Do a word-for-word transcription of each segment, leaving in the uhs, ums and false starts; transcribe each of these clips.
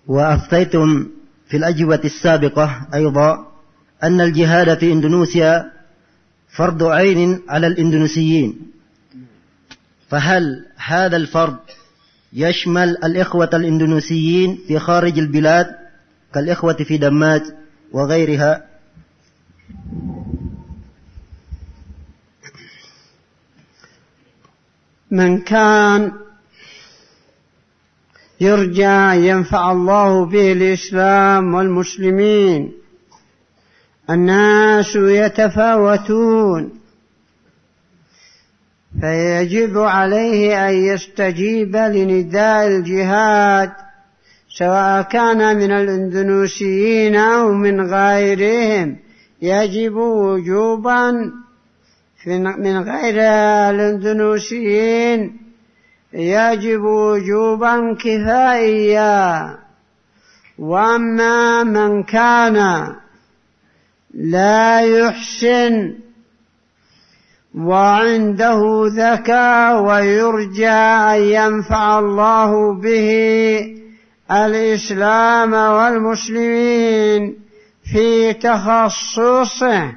وأفتيتم في الأجوبة السابقة أيضا أن الجهاد في إندونيسيا فرض عين على الإندونيسيين، فهل هذا الفرض يشمل الإخوة الإندونيسيين في خارج البلاد كالإخوة في دماج وغيرها؟ من كان يرجى أن ينفع الله به الإسلام والمسلمين، الناس يتفاوتون، فيجب عليه أن يستجيب لنداء الجهاد سواء كان من الإندونيسيين أو من غيرهم. يجب وجوبا من غير الإندونيسيين، يجب وجوبا كفائيا. وأما من كان لا يحسن وعنده ذكاء ويرجى أن ينفع الله به الإسلام والمسلمين في تخصصه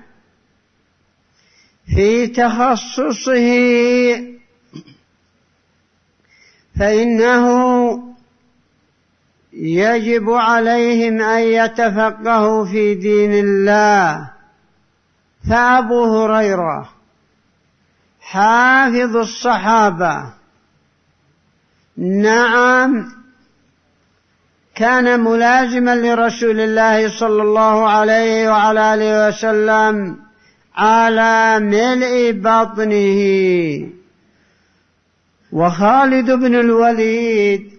في تخصصه فإنه يجب عليهم أن يتفقهوا في دين الله. فأبو هريرة حافظ الصحابة نعم كان ملازما لرسول الله صلى الله عليه وعلى آله وسلم على ملء بطنه. وخالد بن الوليد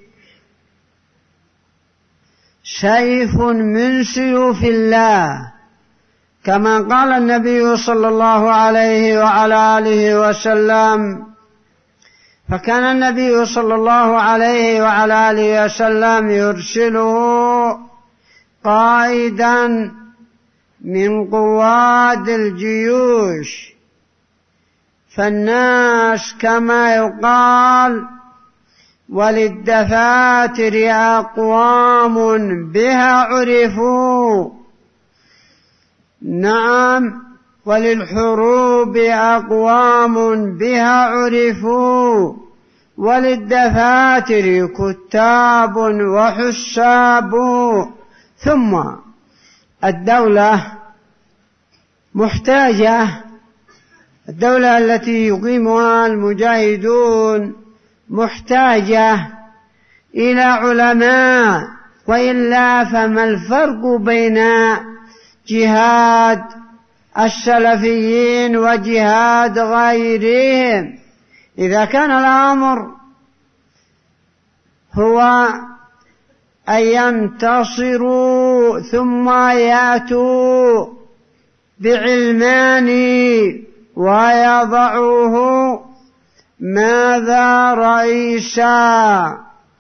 سيف من سيوف الله، كما قال النبي صلى الله عليه وعلى آله وسلم. فكان النبي صلى الله عليه وعلى آله وسلم يرسله قائدا من قواد الجيوش، فالناس كما يقال وللدفاتر أقوام بها عرفوا، نعم وللحروب أقوام بها عرفوا، وللدفاتر كتاب وحساب. ثم الدولة محتاجة، الدولة التي يقيمها المجاهدون محتاجة إلى علماء، وإلا فما الفرق بين جهاد السلفيين وجهاد غيرهم؟ إذا كان الأمر هو أن ينتصروا ثم يأتوا بعلمان ويضعوه ماذا رئيسا،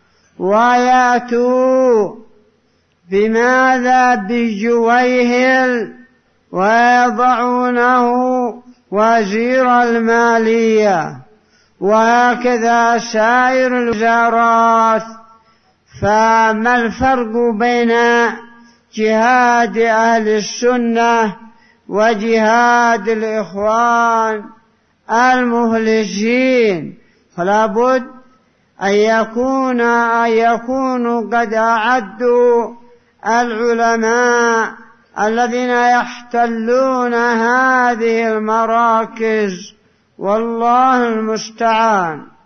ويأتوا بماذا بجويهل ويضعونه وزير المالية، وهكذا سائر الوزارات. فما الفرق بين جهاد أهل السنة وجهاد الإخوان المفلسين؟ فلا بد أن يكون أن يكونوا قد أعدوا العلماء الذين يحتلون هذه المراكز، والله المستعان.